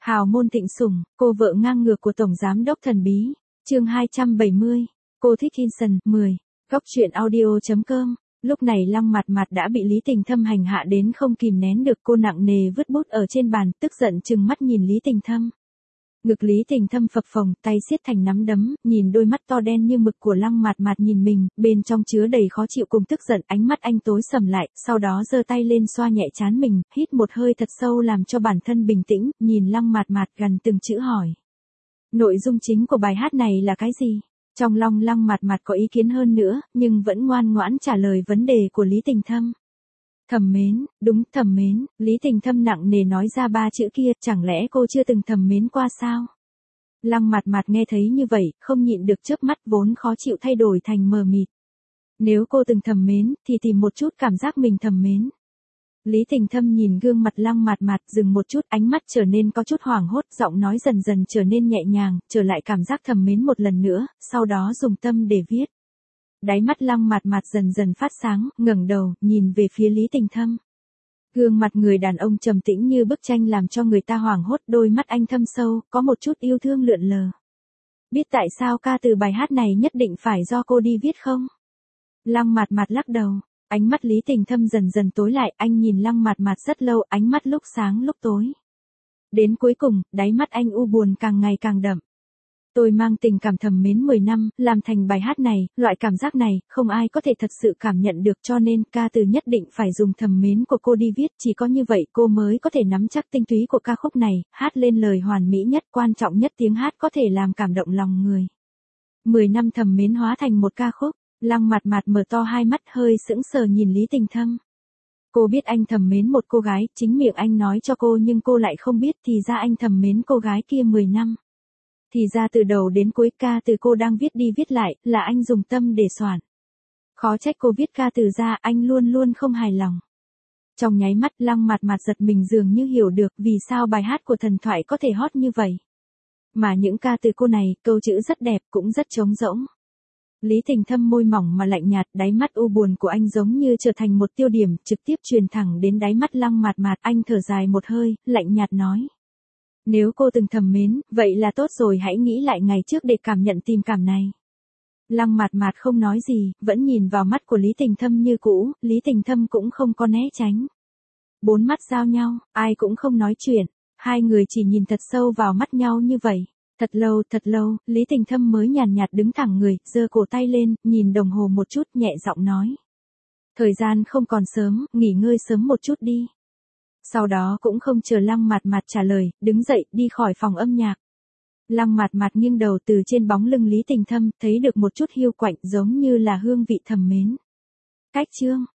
Hào môn thịnh sủng, cô vợ ngang ngược của Tổng Giám đốc thần bí. Chương 270. Cô thích Hinson, 10. Góc truyện audio.com. Lúc này Lăng Mạt Mạt đã bị Lý Tình Thâm hành hạ đến không kìm nén được, cô nặng nề vứt bút ở trên bàn, tức giận trừng mắt nhìn Lý Tình Thâm. Ngực Lý Tình Thâm phập phồng, tay siết thành nắm đấm, nhìn đôi mắt to đen như mực của Lăng Mạt Mạt nhìn mình, bên trong chứa đầy khó chịu cùng tức giận, ánh mắt anh tối sầm lại, sau đó giơ tay lên xoa nhẹ trán mình, hít một hơi thật sâu làm cho bản thân bình tĩnh, nhìn Lăng Mạt Mạt gần từng chữ hỏi. Nội dung chính của bài hát này là cái gì? Trong lòng Lăng Mạt Mạt có ý kiến hơn nữa, nhưng vẫn ngoan ngoãn trả lời vấn đề của Lý Tình Thâm. Thầm mến, đúng, thầm mến, Lý Tình Thâm nặng nề nói ra ba chữ kia, chẳng lẽ cô chưa từng thầm mến qua sao? Lăng Mạt Mạt nghe thấy như vậy, không nhịn được chớp mắt vốn khó chịu thay đổi thành mờ mịt. Nếu cô từng thầm mến, thì tìm một chút cảm giác mình thầm mến. Lý Tình Thâm nhìn gương mặt Lăng Mạt Mạt, dừng một chút, ánh mắt trở nên có chút hoảng hốt, giọng nói dần dần trở nên nhẹ nhàng, trở lại cảm giác thầm mến một lần nữa, sau đó dùng tâm để viết. Đáy mắt Lăng Mạt Mạt dần dần phát sáng, ngẩng đầu, nhìn về phía Lý Tình Thâm. Gương mặt người đàn ông trầm tĩnh như bức tranh làm cho người ta hoảng hốt, đôi mắt anh thâm sâu, có một chút yêu thương lượn lờ. Biết tại sao ca từ bài hát này nhất định phải do cô đi viết không? Lăng Mạt Mạt lắc đầu, ánh mắt Lý Tình Thâm dần dần tối lại, anh nhìn Lăng Mạt Mạt rất lâu, ánh mắt lúc sáng lúc tối. Đến cuối cùng, đáy mắt anh u buồn càng ngày càng đậm. Tôi mang tình cảm thầm mến 10 năm, làm thành bài hát này, loại cảm giác này, không ai có thể thật sự cảm nhận được, cho nên ca từ nhất định phải dùng thầm mến của cô đi viết, chỉ có như vậy cô mới có thể nắm chắc tinh túy của ca khúc này, hát lên lời hoàn mỹ nhất, quan trọng nhất tiếng hát có thể làm cảm động lòng người. 10 năm thầm mến hóa thành một ca khúc, Lăng Mạt Mạt mở to hai mắt hơi sững sờ nhìn Lý Tình Thâm. Cô biết anh thầm mến một cô gái, chính miệng anh nói cho cô nhưng cô lại không biết thì ra anh thầm mến cô gái kia 10 năm. Thì ra từ đầu đến cuối ca từ cô đang viết đi viết lại, là anh dùng tâm để soạn. Khó trách cô viết ca từ ra, anh luôn luôn không hài lòng. Trong nháy mắt Lăng Mạt Mạt giật mình dường như hiểu được vì sao bài hát của thần thoại có thể hot như vậy. Mà những ca từ cô này, câu chữ rất đẹp cũng rất trống rỗng. Lý Tình Thâm môi mỏng mà lạnh nhạt, đáy mắt u buồn của anh giống như trở thành một tiêu điểm, trực tiếp truyền thẳng đến đáy mắt Lăng Mạt Mạt, anh thở dài một hơi, lạnh nhạt nói. Nếu cô từng thầm mến, vậy là tốt rồi, hãy nghĩ lại ngày trước để cảm nhận tình cảm này. Lăng Mạt Mạt không nói gì, vẫn nhìn vào mắt của Lý Tình Thâm như cũ, Lý Tình Thâm cũng không có né tránh. Bốn mắt giao nhau, ai cũng không nói chuyện, hai người chỉ nhìn thật sâu vào mắt nhau như vậy. Thật lâu, Lý Tình Thâm mới nhàn nhạt đứng thẳng người, giơ cổ tay lên, nhìn đồng hồ một chút, nhẹ giọng nói. Thời gian không còn sớm, nghỉ ngơi sớm một chút đi. Sau đó cũng không chờ Lăng Mạt Mạt trả lời, đứng dậy, đi khỏi phòng âm nhạc. Lăng Mạt Mạt nghiêng đầu từ trên bóng lưng Lý Tình Thâm, thấy được một chút hiu quạnh giống như là hương vị thầm mến. Cách chương.